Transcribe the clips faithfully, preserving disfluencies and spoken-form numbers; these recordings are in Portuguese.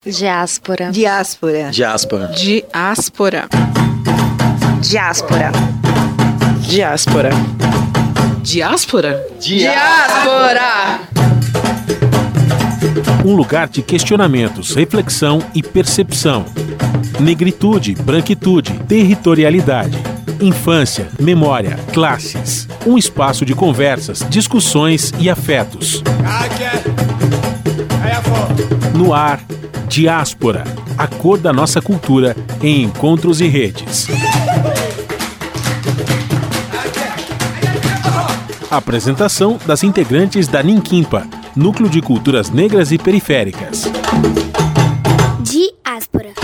Diáspora. Diáspora. Diáspora. Diáspora. Diáspora. Diáspora. Diáspora? Diáspora! Um lugar de questionamentos, reflexão e percepção. Negritude, branquitude, territorialidade. Infância, memória, classes. Um espaço de conversas, discussões e afetos. No ar, Diáspora, a cor da nossa cultura em encontros e redes. Apresentação das integrantes da Ninquimpa, Núcleo de Culturas Negras e Periféricas. Diáspora.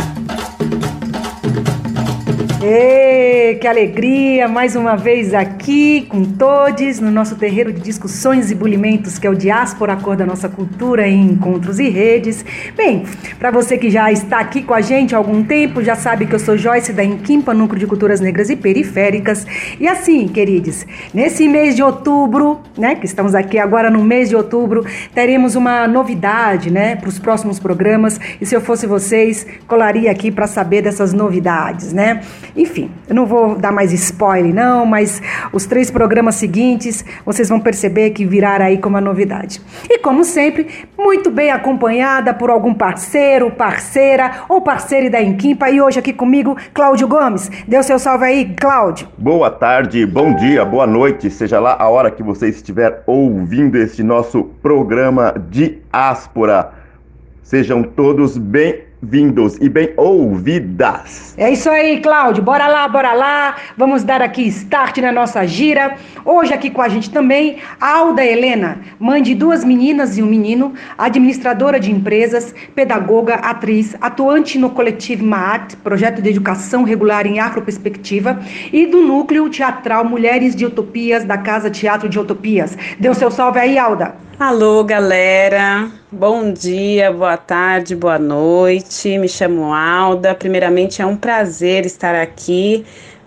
Ei, que alegria! Mais uma vez aqui com todos no nosso terreiro de discussões e bulimentos, que é o Diáspora, a cor da nossa cultura em encontros e redes. Bem, para você que já está aqui com a gente há algum tempo, já sabe que eu sou Joyce da Ninquimpa, Núcleo de Culturas Negras e Periféricas. E assim, queridos, nesse mês de outubro, né, que estamos aqui agora no mês de outubro, teremos uma novidade, né, para os próximos programas. E se eu fosse vocês, colaria aqui para saber dessas novidades, né? Enfim, eu não vou dar mais spoiler não, mas os três programas seguintes vocês vão perceber que viraram aí como uma novidade. E como sempre, muito bem acompanhada por algum parceiro, parceira ou parceiro da Ninquimpa. E hoje aqui comigo, Cláudio Gomes. Dê o seu salve aí, Cláudio. Boa tarde, bom dia, boa noite, seja lá a hora que você estiver ouvindo este nosso programa Diáspora. Sejam todos bem vindos e bem ouvidas. É isso aí, Cláudio. Bora lá, bora lá. Vamos dar aqui start na nossa gira. Hoje aqui com a gente também, Alda Helena, mãe de duas meninas e um menino, administradora de empresas, pedagoga, atriz, atuante no coletivo Maat, projeto de educação regular em afroperspectiva, e do núcleo teatral Mulheres de Utopias, da Casa Teatro de Utopias. Dê o seu salve aí, Alda. Alô, galera. Bom dia, boa tarde, boa noite. Me chamo Alda. Primeiramente, é um prazer estar aqui,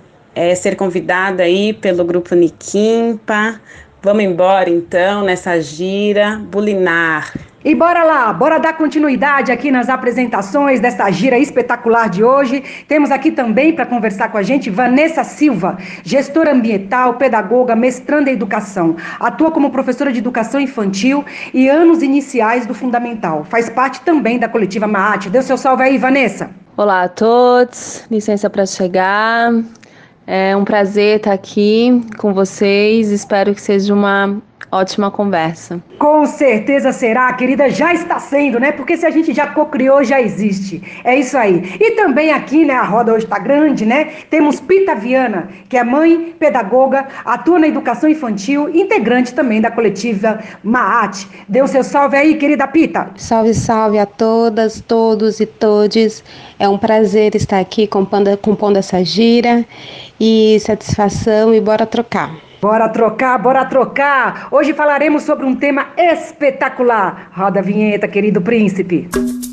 é, ser convidada aí pelo grupo Ninquimpa. Vamos embora, então, nessa gira bulinar. E bora lá, bora dar continuidade aqui nas apresentações dessa gira espetacular de hoje. Temos aqui também para conversar com a gente Vanessa Silva, gestora ambiental, pedagoga, mestranda em educação. Atua como professora de educação infantil e anos iniciais do fundamental. Faz parte também da coletiva Maat. Dê o seu salve aí, Vanessa. Olá a todos, licença para chegar. É um prazer estar aqui com vocês. Espero que seja uma ótima conversa. Com certeza será, querida, já está sendo, né? Porque se a gente já cocriou, já existe. É isso aí. E também aqui, né, a roda hoje está grande, né? Temos Pita Viana, que é mãe, pedagoga, atua na educação infantil, integrante também da coletiva Maat. Dê o seu salve aí, querida Pita. Salve, salve a todas, todos e todes. É um prazer estar aqui compondo, compondo essa gira e satisfação, e bora trocar. Bora trocar, bora trocar! Hoje falaremos sobre um tema espetacular. Roda a vinheta, querido príncipe.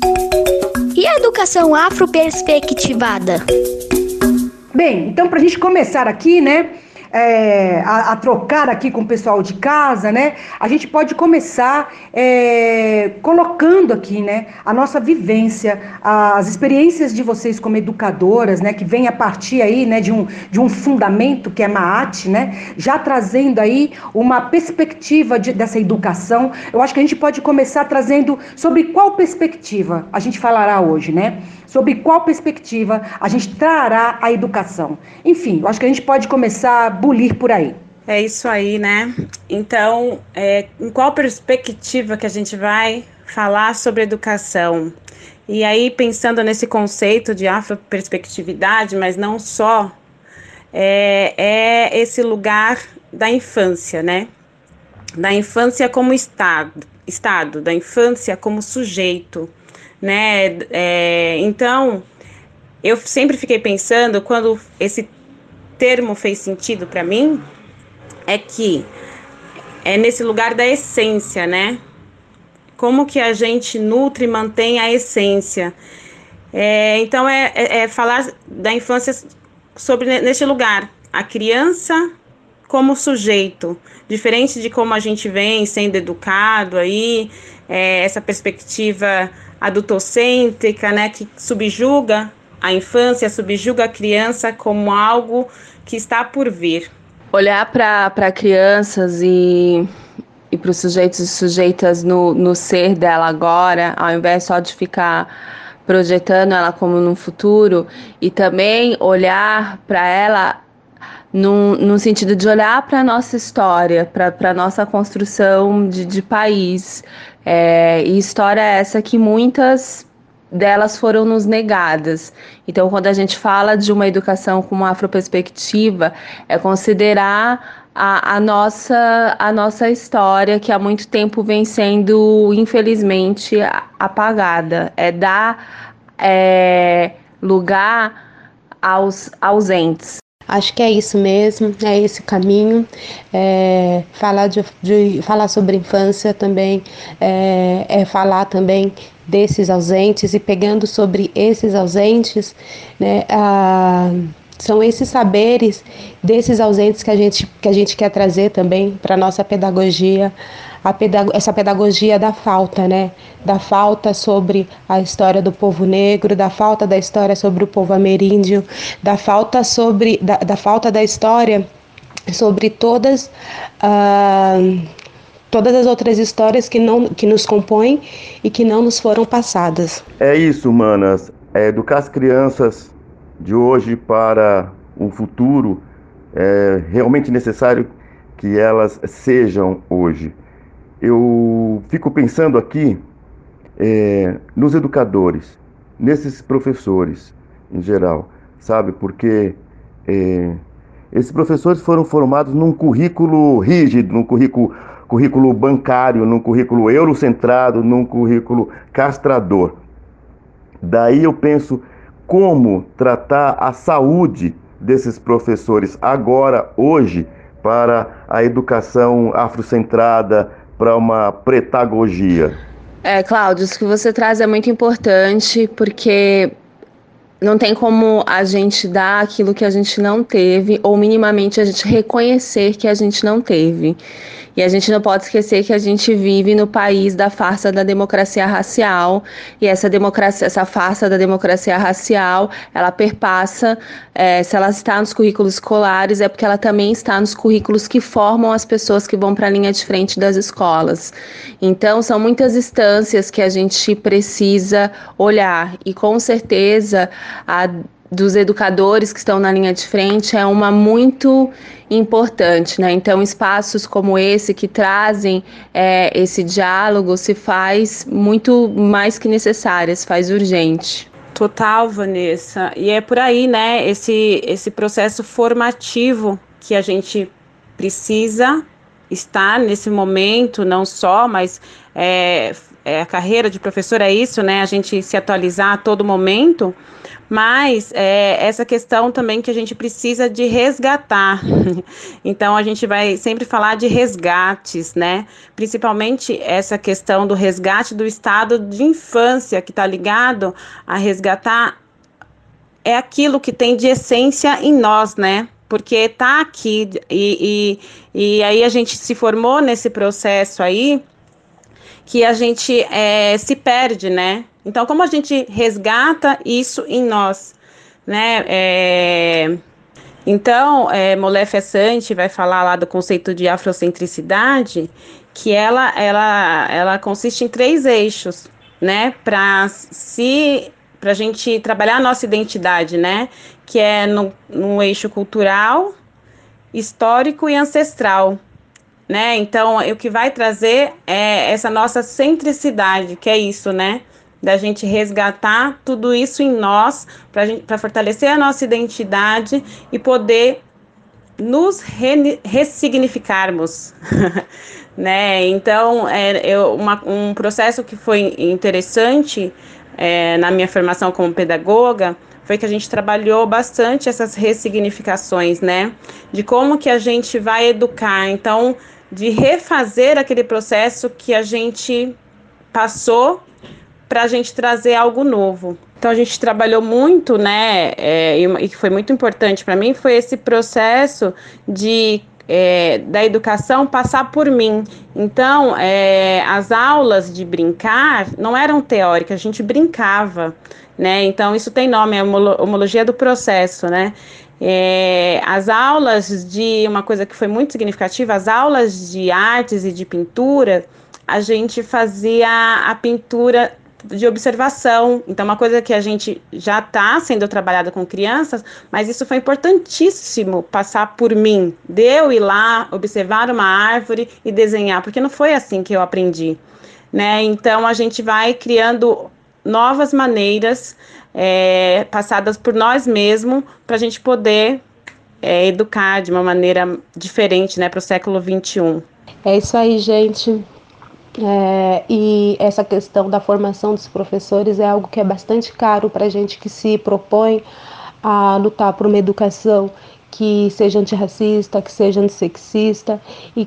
E a educação afroperspectivada? Bem, então pra gente começar aqui, né, é, a, a trocar aqui com o pessoal de casa, né, a gente pode começar é, colocando aqui, né, a nossa vivência, as experiências de vocês como educadoras, né, que vem a partir aí, né, de um, de um fundamento que é Maat, né, já trazendo aí uma perspectiva de, dessa educação. Eu acho que a gente pode começar trazendo sobre qual perspectiva a gente falará hoje, né, sobre qual perspectiva a gente trará a educação. Enfim, eu acho que a gente pode começar a bulir por aí. É isso aí, né? Então, é, em qual perspectiva que a gente vai falar sobre educação? E aí, pensando nesse conceito de afroperspectividade, mas não só, é, é esse lugar da infância, né? Da infância como estado, estado, da infância como sujeito, né? É, então, eu sempre fiquei pensando, quando esse termo fez sentido para mim, é que é nesse lugar da essência, né? Como que a gente nutre e mantém a essência. É, então, é, é, é falar da infância sobre neste lugar. A criança como sujeito, diferente de como a gente vem sendo educado aí, é, essa perspectiva adultocêntrica, né, que subjuga a infância, subjuga a criança como algo que está por vir. Olhar para crianças e, e para os sujeitos e sujeitas no, no ser dela agora, ao invés só de ficar projetando ela como no futuro, e também olhar para ela no, no sentido de olhar para a nossa história, para a nossa construção de, de país. É, e história essa que muitas delas foram nos negadas. Então, quando a gente fala de uma educação com uma afroperspectiva, é considerar a, a, nossa, a nossa história, que há muito tempo vem sendo, infelizmente, apagada. É dar é, lugar aos ausentes. Acho que é isso mesmo, é esse caminho. É, falar, de, de, falar sobre infância também é, é falar também desses ausentes, e pegando sobre esses ausentes, né, a, são esses saberes desses ausentes que a gente, que a gente quer trazer também para a nossa pedagogia, a pedag- essa pedagogia da falta, né? Da falta sobre a história do povo negro, da falta da história sobre o povo ameríndio, da falta sobre da, da falta da história sobre todas uh, todas as outras histórias que não que nos compõem e que não nos foram passadas. É isso, manas. É educar as crianças de hoje para um futuro é realmente necessário que elas sejam hoje. Eu fico pensando aqui é, nos educadores, nesses professores em geral, sabe? Porque é, esses professores foram formados num currículo rígido, num currículo, currículo bancário, num currículo eurocentrado, num currículo castrador. Daí eu penso como tratar a saúde desses professores agora, hoje, para a educação afrocentrada, para uma pretagogia. É, Cláudio, isso que você traz é muito importante, porque não tem como a gente dar aquilo que a gente não teve, ou minimamente a gente reconhecer que a gente não teve. E a gente não pode esquecer que a gente vive no país da farsa da democracia racial, e essa, democracia, essa farsa da democracia racial, ela perpassa, é, se ela está nos currículos escolares, é porque ela também está nos currículos que formam as pessoas que vão para a linha de frente das escolas. Então, são muitas instâncias que a gente precisa olhar, e com certeza a dos educadores que estão na linha de frente é uma muito importante, né? Então, espaços como esse que trazem é, esse diálogo se faz muito mais que necessário, se faz urgente. Total, Vanessa. E é por aí, né? Esse, esse processo formativo que a gente precisa estar nesse momento, não só, mas é, é, a carreira de professor é isso, né? A gente se atualizar a todo momento. Mas é, essa questão também que a gente precisa de resgatar. Então, a gente vai sempre falar de resgates, né? Principalmente essa questão do resgate do estado de infância, que está ligado a resgatar é aquilo que tem de essência em nós, né? Porque está aqui, e, e, e aí a gente se formou nesse processo aí, que a gente é, se perde, né? Então, como a gente resgata isso em nós, né? É, então, é, Molefe Assante vai falar lá do conceito de afrocentricidade, que ela, ela, ela consiste em três eixos, né? Para se, para a gente trabalhar a nossa identidade, né? Que é no, no eixo cultural, histórico e ancestral. Né? Então, o que vai trazer é essa nossa centricidade, que é isso, né? Da gente resgatar tudo isso em nós, para fortalecer a nossa identidade e poder nos re, ressignificarmos, né? Então, é, eu, uma, um processo que foi interessante é, na minha formação como pedagoga, foi que a gente trabalhou bastante essas ressignificações, né? De como que a gente vai educar, então, de refazer aquele processo que a gente passou para a gente trazer algo novo. Então, a gente trabalhou muito, né, é, e que foi muito importante para mim, foi esse processo de é, da educação passar por mim. Então, é, as aulas de brincar não eram teóricas, a gente brincava, né? Então, isso tem nome, é homologia do processo, né? É, as aulas de, uma coisa que foi muito significativa, as aulas de artes e de pintura, a gente fazia a pintura de observação. Então, uma coisa que a gente já está sendo trabalhada com crianças, mas isso foi importantíssimo passar por mim, de eu ir lá, observar uma árvore e desenhar, porque não foi assim que eu aprendi, né? Então, a gente vai criando novas maneiras, é, passadas por nós mesmos, para a gente poder é, educar de uma maneira diferente, né, para o século vinte e um. É isso aí, gente. É, e essa questão da formação dos professores é algo que é bastante caro para a gente que se propõe a lutar por uma educação que seja antirracista, que seja antissexista e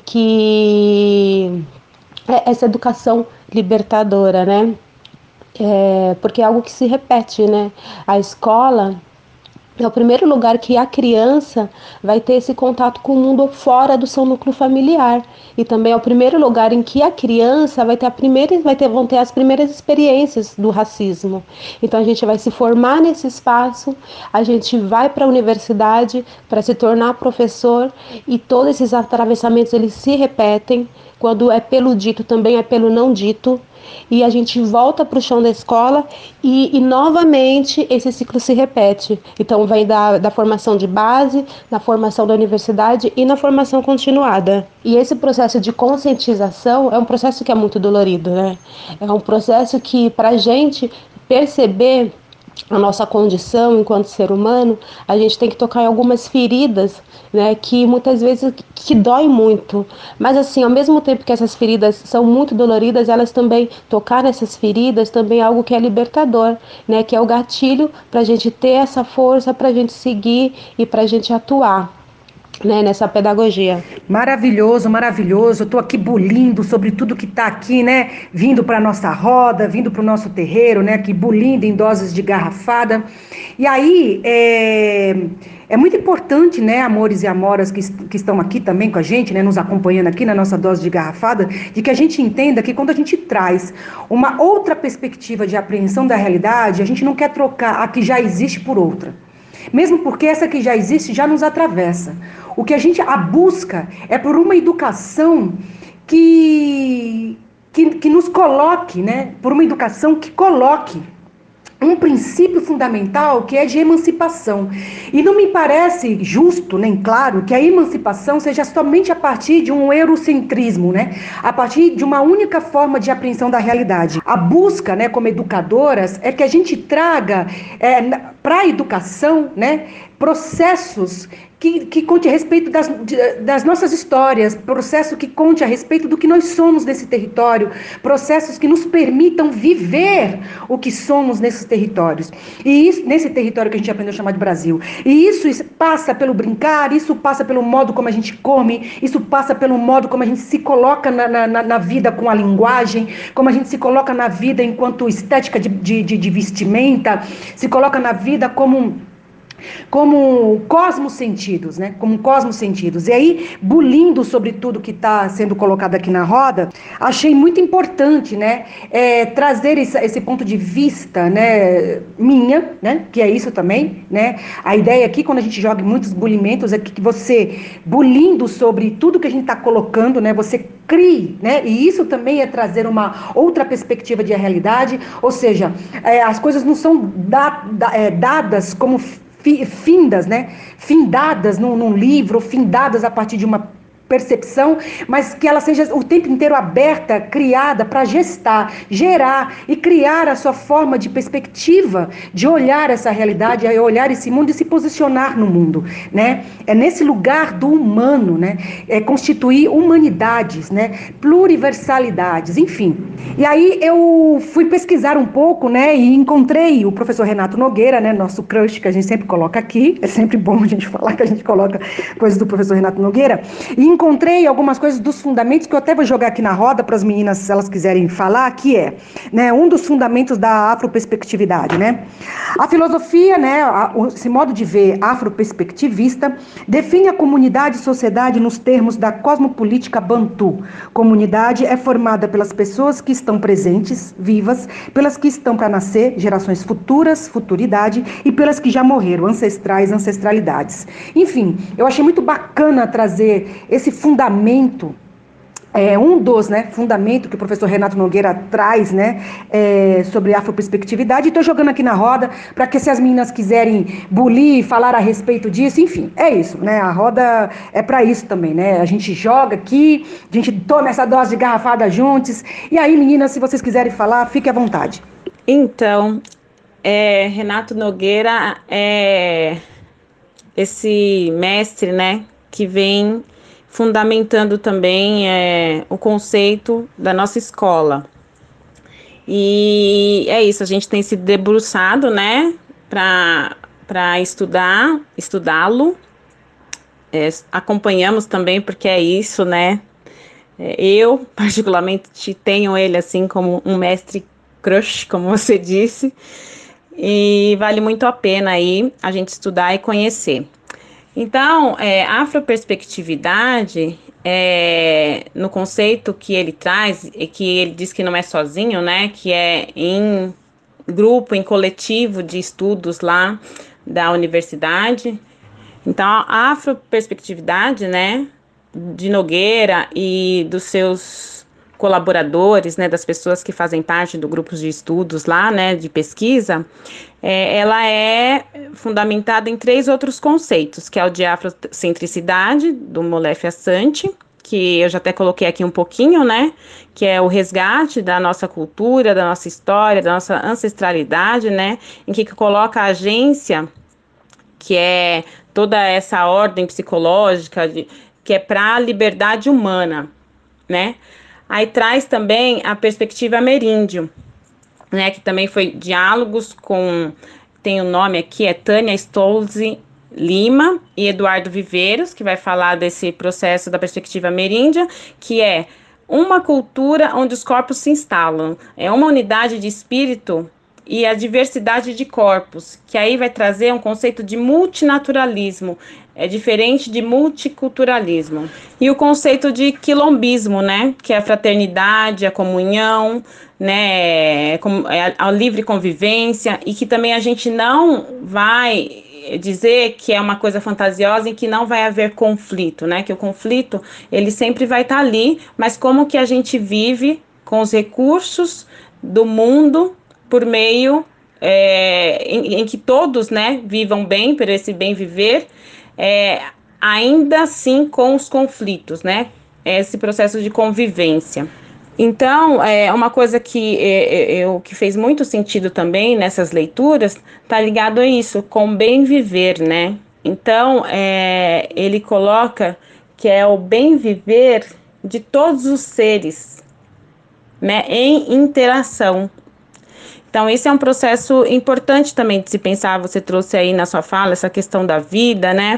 que é essa educação libertadora, né? É, porque é algo que se repete, né? A escola é o primeiro lugar que a criança vai ter esse contato com o mundo fora do seu núcleo familiar. E também é o primeiro lugar em que a criança vai ter, a primeira, vai ter, vão ter as primeiras experiências do racismo. Então a gente vai se formar nesse espaço, a gente vai para a universidade para se tornar professor e todos esses atravessamentos eles se repetem. Quando é pelo dito, também é pelo não dito. E a gente volta para o chão da escola e, e novamente esse ciclo se repete. Então vem da, da formação de base, na formação da universidade e na formação continuada. E esse processo de conscientização é um processo que é muito dolorido, né? É um processo que, para a gente perceber a nossa condição enquanto ser humano, a gente tem que tocar em algumas feridas, né, que muitas vezes que dói muito, mas assim, ao mesmo tempo que essas feridas são muito doloridas, elas também, tocar nessas feridas também é algo que é libertador, né, que é o gatilho para a gente ter essa força, para a gente seguir e para a gente atuar, né, nessa pedagogia. Maravilhoso, maravilhoso. Eu estou aqui bulindo sobre tudo que está aqui, né? Vindo para a nossa roda, vindo para o nosso terreiro, né? Aqui bulindo em doses de garrafada. E aí, é, é muito importante, né, amores e amoras que, que estão aqui também com a gente, né? Nos acompanhando aqui na nossa dose de garrafada, de que a gente entenda que quando a gente traz uma outra perspectiva de apreensão da realidade, a gente não quer trocar a que já existe por outra. Mesmo porque essa que já existe já nos atravessa. O que a gente, a busca é por uma educação que, que, que nos coloque, né? Por uma educação que coloque um princípio fundamental que é de emancipação. E não me parece justo, nem claro, que a emancipação seja somente a partir de um eurocentrismo, né? A partir de uma única forma de apreensão da realidade. A busca, né, como educadoras, é que a gente traga é, para a educação, né, processos que, que conte a respeito das, das nossas histórias, processo que conte a respeito do que nós somos nesse território, processos que nos permitam viver o que somos nesses territórios, e isso, nesse território que a gente aprendeu a chamar de Brasil. E isso passa pelo brincar, isso passa pelo modo como a gente come, isso passa pelo modo como a gente se coloca na, na, na vida com a linguagem, como a gente se coloca na vida enquanto estética de, de, de vestimenta, se coloca na vida como... como cosmos sentidos, né? Como cosmos sentidos. E aí, bulindo sobre tudo que está sendo colocado aqui na roda, achei muito importante, né? É, trazer esse, esse ponto de vista, né? Minha, né? Que é isso também, né? A ideia aqui, quando a gente joga muitos bulimentos, é que você, bulindo sobre tudo que a gente está colocando, né? Você crie, né? E isso também é trazer uma outra perspectiva de realidade, ou seja, é, as coisas não são da, da, é, dadas como findas, né? Findadas num, num livro, findadas a partir de uma percepção, mas que ela seja o tempo inteiro aberta, criada para gestar, gerar e criar a sua forma de perspectiva, de olhar essa realidade, olhar esse mundo e se posicionar no mundo, né? É nesse lugar do humano, né? É constituir humanidades, né? Pluriversalidades, enfim. E aí eu fui pesquisar um pouco, né? E encontrei o professor Renato Nogueira, né? Nosso crush, que a gente sempre coloca aqui, é sempre bom a gente falar que a gente coloca coisas do professor Renato Nogueira, e encontrei algumas coisas dos fundamentos que eu até vou jogar aqui na roda para as meninas, se elas quiserem falar, que é, né, um dos fundamentos da afroperspectividade, né? A filosofia, né, a, esse modo de ver afroperspectivista, define a comunidade e sociedade nos termos da cosmopolítica bantu. Comunidade é formada pelas pessoas que estão presentes, vivas, pelas que estão para nascer, gerações futuras, futuridade, e pelas que já morreram, ancestrais, ancestralidades. Enfim, eu achei muito bacana trazer esse fundamento, é, um dos, né, fundamentos que o professor Renato Nogueira traz, né, é, sobre afroperspectividade. Estou jogando aqui na roda para que, se as meninas quiserem bulir, falar a respeito disso, enfim, é isso, né, a roda é para isso também, né, a gente joga aqui, a gente toma essa dose de garrafada juntos, e aí, meninas, se vocês quiserem falar, fique à vontade. Então, é, Renato Nogueira é esse mestre, né, que vem fundamentando também é, o conceito da nossa escola. E é isso, a gente tem se debruçado, né, para para estudar, estudá-lo. É, acompanhamos também, porque é isso, né, é, eu particularmente tenho ele assim como um mestre crush, como você disse, e vale muito a pena aí a gente estudar e conhecer. Então, é, a afroperspectividade, é, no conceito que ele traz, e que ele diz que não é sozinho, né, que é em grupo, em coletivo de estudos lá da universidade. Então, a afroperspectividade, né, de Nogueira e dos seus colaboradores, né, das pessoas que fazem parte do grupo de estudos lá, né, de pesquisa, é, ela é fundamentada em três outros conceitos, que é o de afrocentricidade, do Molefe Assanti, que eu já até coloquei aqui um pouquinho, né, que é o resgate da nossa cultura, da nossa história, da nossa ancestralidade, né, em que coloca a agência, que é toda essa ordem psicológica, de, que é para a liberdade humana, né. Aí traz também a perspectiva ameríndio, né, que também foi diálogos com, tem o nome aqui, é Tânia Stolze Lima e Eduardo Viveiros, que vai falar desse processo da perspectiva ameríndia, que é uma cultura onde os corpos se instalam, é uma unidade de espírito e a diversidade de corpos, que aí vai trazer um conceito de multinaturalismo, é diferente de multiculturalismo. E o conceito de quilombismo, né, que é a fraternidade, a comunhão, né, a livre convivência, e que também a gente não vai dizer que é uma coisa fantasiosa em que não vai haver conflito, né, que o conflito, ele sempre vai estar ali, mas como que a gente vive com os recursos do mundo por meio é, em, em que todos, né, vivam bem, por esse bem viver, é, ainda assim com os conflitos, né, esse processo de convivência. Então, é uma coisa que, é, eu, que fez muito sentido também nessas leituras, tá ligado a isso, com bem viver, né, então é, ele coloca que é o bem viver de todos os seres, né, em interação. Então, esse é um processo importante também de se pensar, você trouxe aí na sua fala essa questão da vida, né?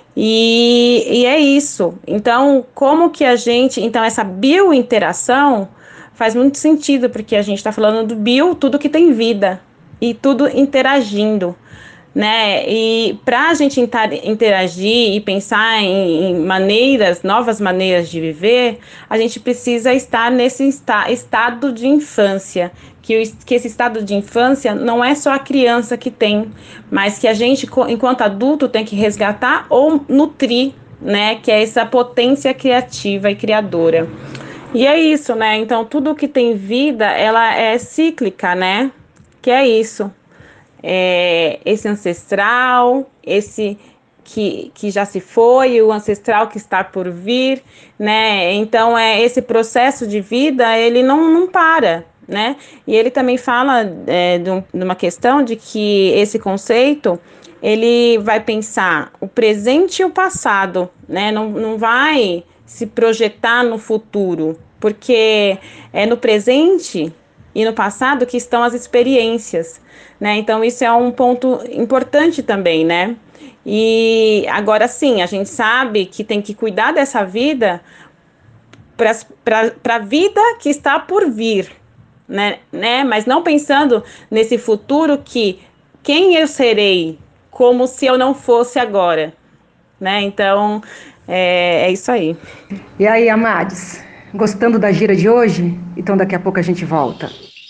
E, e é isso. Então, como que a gente... Então, essa biointeração faz muito sentido, porque a gente está falando do bio, tudo que tem vida, e tudo interagindo, né? E para a gente interagir e pensar em, em maneiras, novas maneiras de viver, a gente precisa estar nesse esta, estado de infância, que, o, que esse estado de infância não é só a criança que tem, mas que a gente, enquanto adulto, tem que resgatar ou nutrir, né? Que é essa potência criativa e criadora. E é isso, né? Então, tudo que tem vida, ela é cíclica, né? Que é isso. É, esse ancestral, esse que, que já se foi, o ancestral que está por vir, né? Então, é, esse processo de vida, ele não, não para, né? E ele também fala é, de, um, de uma questão de que esse conceito, ele vai pensar o presente e o passado, né? Não, não vai se projetar no futuro, porque é no presente e no passado, que estão as experiências, né? Então isso é um ponto importante também, né? E agora sim, a gente sabe que tem que cuidar dessa vida para a vida que está por vir, né? né? Mas não pensando nesse futuro que quem eu serei, como se eu não fosse agora, né? Então, é, é isso aí. E aí, Amades, gostando da gira de hoje? Então daqui a pouco a gente volta.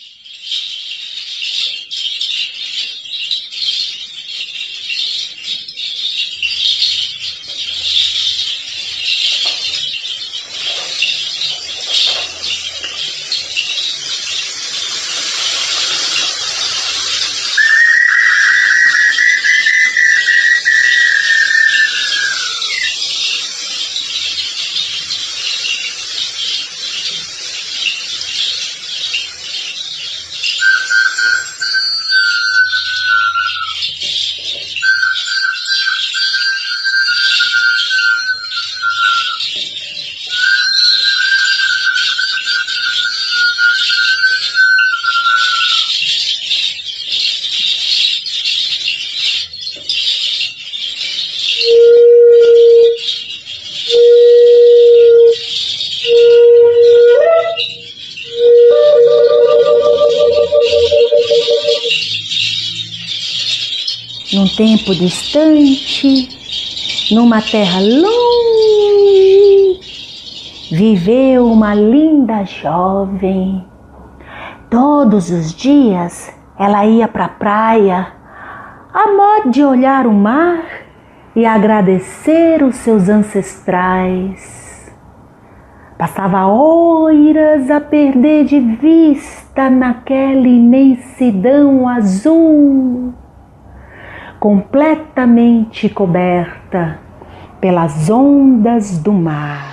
Num tempo distante, numa terra longe, viveu uma linda jovem. Todos os dias ela ia para a praia, a modo de olhar o mar e agradecer os seus ancestrais. Passava horas a perder de vista naquela imensidão azul, completamente coberta pelas ondas do mar.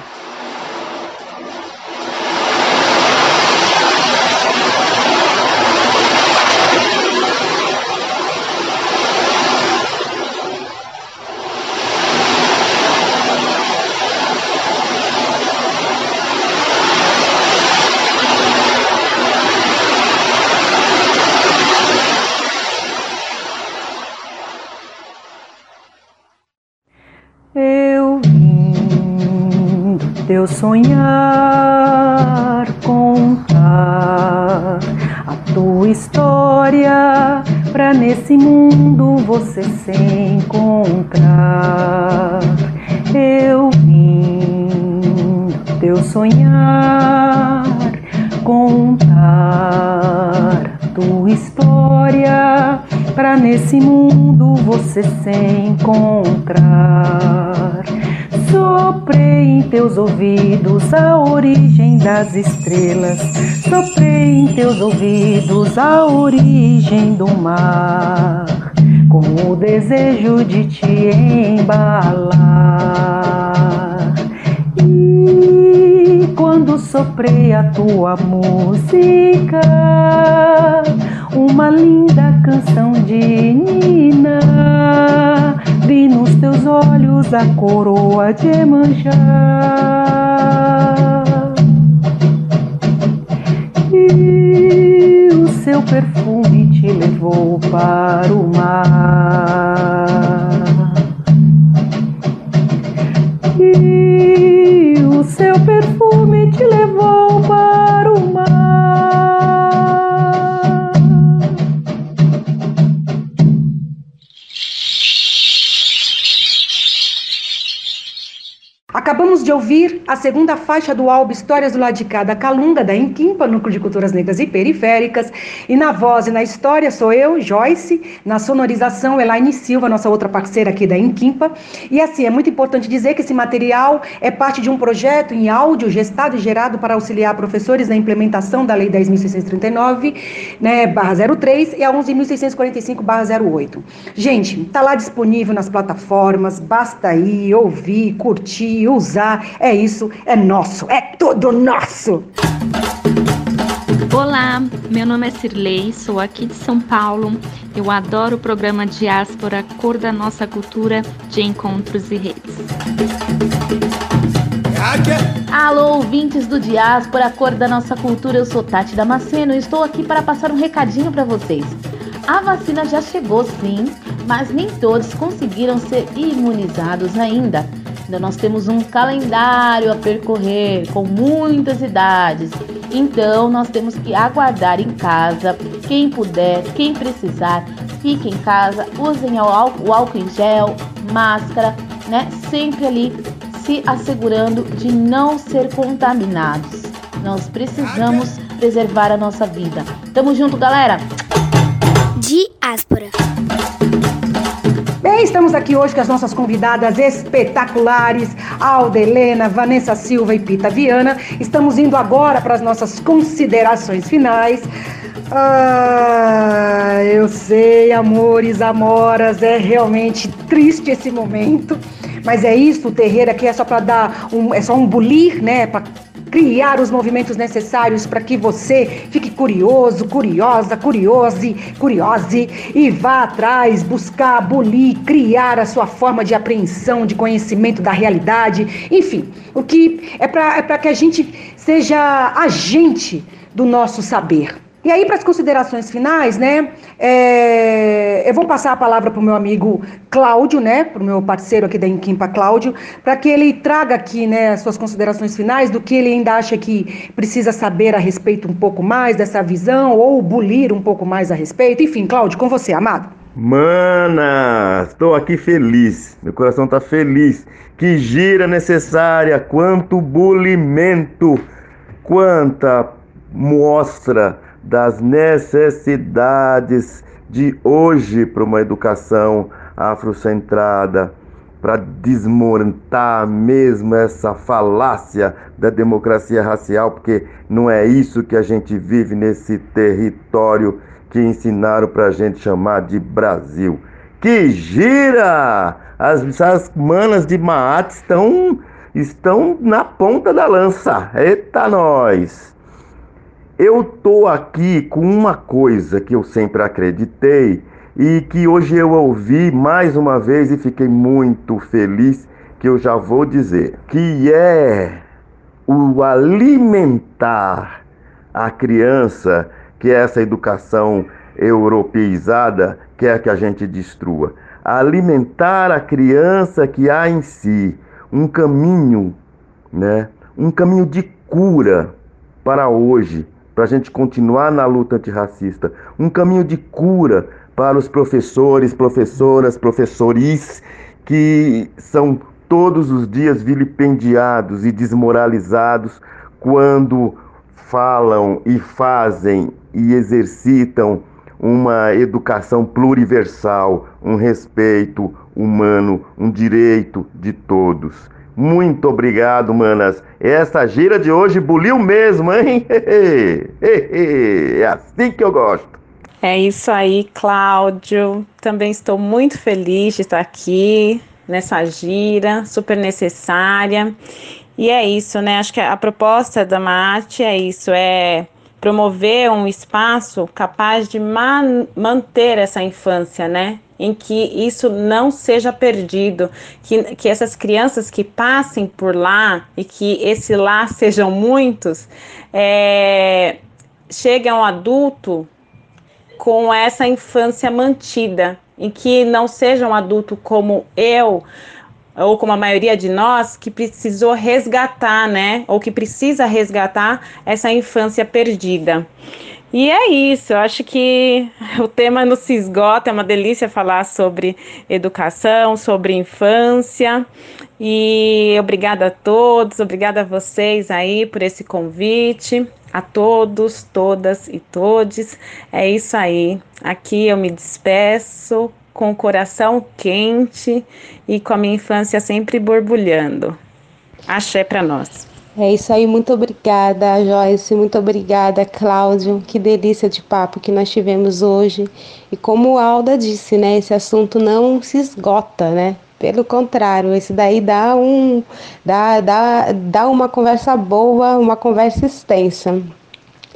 Eu vim do teu sonhar contar a tua história, pra nesse mundo você se encontrar. Eu vim do teu sonhar contar a tua história, pra nesse mundo você se encontrar. Soprei em teus ouvidos a origem das estrelas, soprei em teus ouvidos a origem do mar, com o desejo de te embalar. E quando soprei a tua música, uma linda canção de Nina, vi nos teus olhos a coroa de Iemanjá. E o seu perfume te levou para o mar. E o seu perfume te levou para o mar. Acabamos de ouvir a segunda faixa do álbum Histórias do Lado de Cá, da Calunga, da Enquimpa, Núcleo de Culturas Negras e Periféricas. E na voz e na história sou eu, Joyce. Na sonorização, Elaine Silva, nossa outra parceira aqui da Enquimpa. E assim, é muito importante dizer que esse material é parte de um projeto em áudio gestado e gerado para auxiliar professores na implementação da Lei dez mil seiscentos e trinta e nove, né, barra zero três e a onze mil seiscentos e quarenta e cinco, barra zero oito. Gente, tá lá disponível nas plataformas, basta ir, ouvir, curtir, usar, é isso, é nosso, é tudo nosso. Olá, meu nome é Cirlei, sou aqui de São Paulo. Eu adoro o programa Diáspora, Cor da Nossa Cultura, de Encontros e Redes. Alô, ouvintes do Diáspora, a cor da nossa cultura, eu sou Tati Damasceno e estou aqui para passar um recadinho para vocês. A vacina já chegou sim, mas nem todos conseguiram ser imunizados ainda. Ainda nós temos um calendário a percorrer com muitas idades, então nós temos que aguardar em casa. Quem puder, quem precisar, fique em casa, usem o álcool, o álcool em gel, máscara, né? Sempre ali se assegurando de não ser contaminados. Nós precisamos preservar a nossa vida. Tamo junto, galera! Diáspora. Bem, estamos aqui hoje com as nossas convidadas espetaculares, Alda Helena, Vanessa Silva e Pita Viana. Estamos indo agora para as nossas considerações finais. Ah, eu sei, amores, amoras, é realmente triste esse momento, mas é isso, o terreiro aqui é só para dar um, é só um bulir, né, para criar os movimentos necessários para que você fique curioso, curiosa, curiose, curiose e vá atrás, buscar, bulir, criar a sua forma de apreensão, de conhecimento da realidade, enfim, o que é para é para que a gente seja agente do nosso saber. E aí, para as considerações finais, né, é, eu vou passar a palavra para o meu amigo Cláudio, né, para o meu parceiro aqui da Inquimpa, Cláudio, para que ele traga aqui, né, as suas considerações finais do que ele ainda acha que precisa saber a respeito um pouco mais dessa visão ou bulir um pouco mais a respeito. Enfim, Cláudio, com você, amado. Mana, estou aqui feliz, meu coração está feliz. Que gira necessária, quanto bulimento, quanta mostra das necessidades de hoje para uma educação afrocentrada, para desmontar mesmo essa falácia da democracia racial, porque não é isso que a gente vive nesse território que ensinaram para a gente chamar de Brasil. Que gira! As, as manas de Maat estão, estão na ponta da lança. Eita nós! Eu tô aqui com uma coisa que eu sempre acreditei e que hoje eu ouvi mais uma vez e fiquei muito feliz, que eu já vou dizer, que é o alimentar a criança, que é essa educação europeizada, que é a que a gente destrua. Alimentar a criança que há em si um caminho, né? Um caminho de cura para hoje, para a gente continuar na luta antirracista, um caminho de cura para os professores, professoras, professores que são todos os dias vilipendiados e desmoralizados quando falam e fazem e exercitam uma educação pluriversal, um respeito humano, um direito de todos. Muito obrigado, manas. Essa gira de hoje buliu mesmo, hein? É assim que eu gosto. É isso aí, Cláudio. Também estou muito feliz de estar aqui nessa gira, super necessária. E é isso, né? Acho que a proposta da Maat é isso, é promover um espaço capaz de man- manter essa infância, né? Em que isso não seja perdido, que, que essas crianças que passem por lá e que esse lá sejam muitos, é, cheguem ao adulto com essa infância mantida, em que não seja um adulto como eu, ou como a maioria de nós, que precisou resgatar, né, ou que precisa resgatar essa infância perdida. E é isso, eu acho que o tema não se esgota, é uma delícia falar sobre educação, sobre infância, e obrigada a todos, obrigada a vocês aí por esse convite, a todos, todas e todes, é isso aí, aqui eu me despeço com o coração quente e com a minha infância sempre borbulhando. Axé para nós. É isso aí, muito obrigada, Joyce, muito obrigada, Cláudio, que delícia de papo que nós tivemos hoje. E como a Alda disse, né, esse assunto não se esgota, né? Pelo contrário, esse daí dá, um, dá, dá, dá uma conversa boa, uma conversa extensa.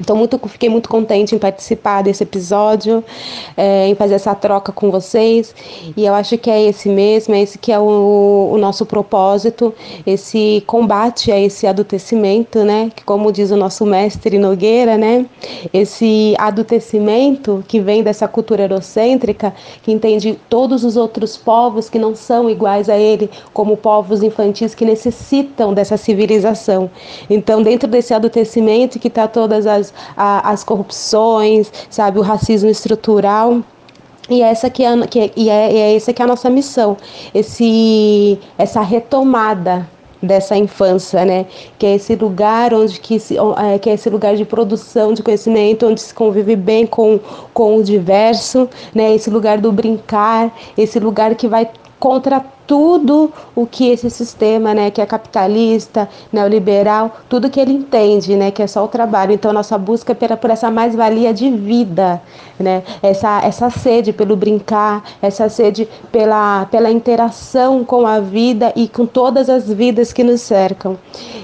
Então, muito, fiquei muito contente em participar desse episódio, é, em fazer essa troca com vocês. E eu acho que é esse mesmo, é esse que é o, o nosso propósito, esse combate a esse adultecimento, né? Que, como diz o nosso mestre Nogueira, né? Esse adultecimento que vem dessa cultura eurocêntrica, que entende todos os outros povos que não são iguais a ele, como povos infantis que necessitam dessa civilização. Então, dentro desse adultecimento que está todas as A, as corrupções, sabe, o racismo estrutural, e essa que é, que é, e é, é essa que é a nossa missão, esse, essa retomada dessa infância, né, que é esse lugar onde que, se, é, que é esse lugar de produção de conhecimento, onde se convive bem com, com o diverso, né, esse lugar do brincar, esse lugar que vai contra tudo o que esse sistema, né, que é capitalista, neoliberal, tudo que ele entende, né, que é só o trabalho. Então, nossa busca é por, por essa mais-valia de vida, né, essa, essa sede pelo brincar, essa sede pela, pela interação com a vida e com todas as vidas que nos cercam.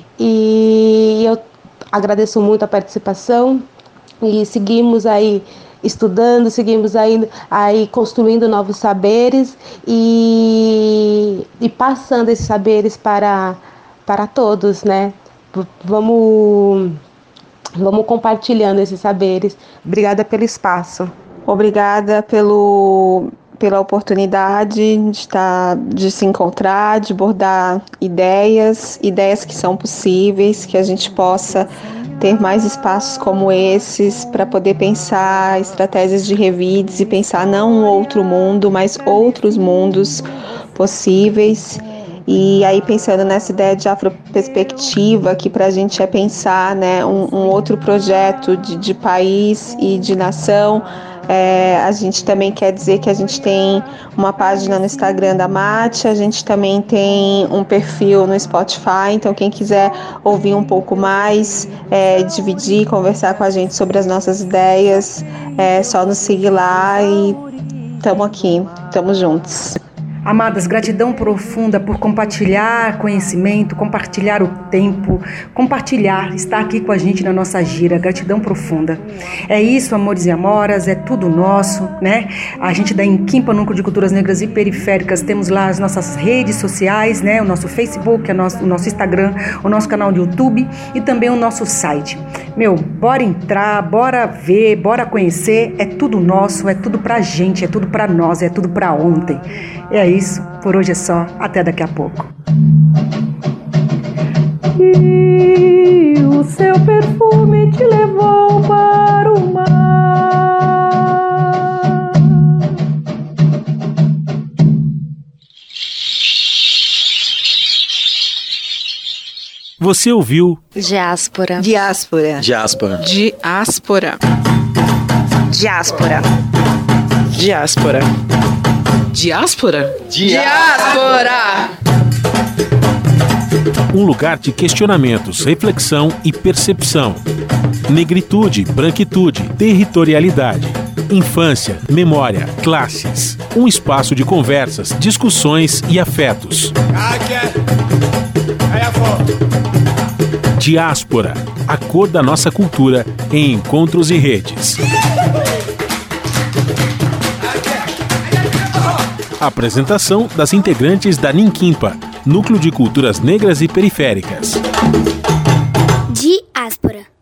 E eu agradeço muito a participação e seguimos aí estudando, seguimos aí, aí construindo novos saberes e, e passando esses saberes para, para todos, né? Vamos, vamos compartilhando esses saberes. Obrigada pelo espaço. Obrigada pelo, pela oportunidade de, estar, de se encontrar, de abordar ideias, ideias que são possíveis, que a gente possa ter mais espaços como esses para poder pensar estratégias de revides e pensar não um outro mundo, mas outros mundos possíveis. E aí pensando nessa ideia de afroperspectiva, que para a gente é pensar, né, um, um outro projeto de, de país e de nação. É, a gente também quer dizer que a gente tem uma página no Instagram da Mate, a gente também tem um perfil no Spotify, então quem quiser ouvir um pouco mais, é, dividir, conversar com a gente sobre as nossas ideias, é só nos seguir lá e estamos aqui, estamos juntos. Amadas, gratidão profunda por compartilhar conhecimento, compartilhar o tempo, compartilhar, estar aqui com a gente na nossa gira. Gratidão profunda. É isso, amores e amoras, é tudo nosso, né? A gente da Inquimpa, Núcleo de Culturas Negras e Periféricas, temos lá as nossas redes sociais, né? O nosso Facebook, o nosso, o nosso Instagram, o nosso canal de YouTube e também o nosso site. Meu, bora entrar, bora ver, bora conhecer, é tudo nosso, é tudo pra gente, é tudo pra nós, é tudo pra ontem. É isso, por hoje é só, até daqui a pouco. E o seu perfume te levou para o mar. Você ouviu Diáspora. Diáspora. Diáspora. Diáspora. Diáspora. Diáspora. Diáspora? Diáspora! Um lugar de questionamentos, reflexão e percepção. Negritude, branquitude, territorialidade. Infância, memória, classes. Um espaço de conversas, discussões e afetos. Diáspora, a cor da nossa cultura em encontros e redes. Apresentação das integrantes da Ninquimpa, Núcleo de Culturas Negras e Periféricas. Diáspora.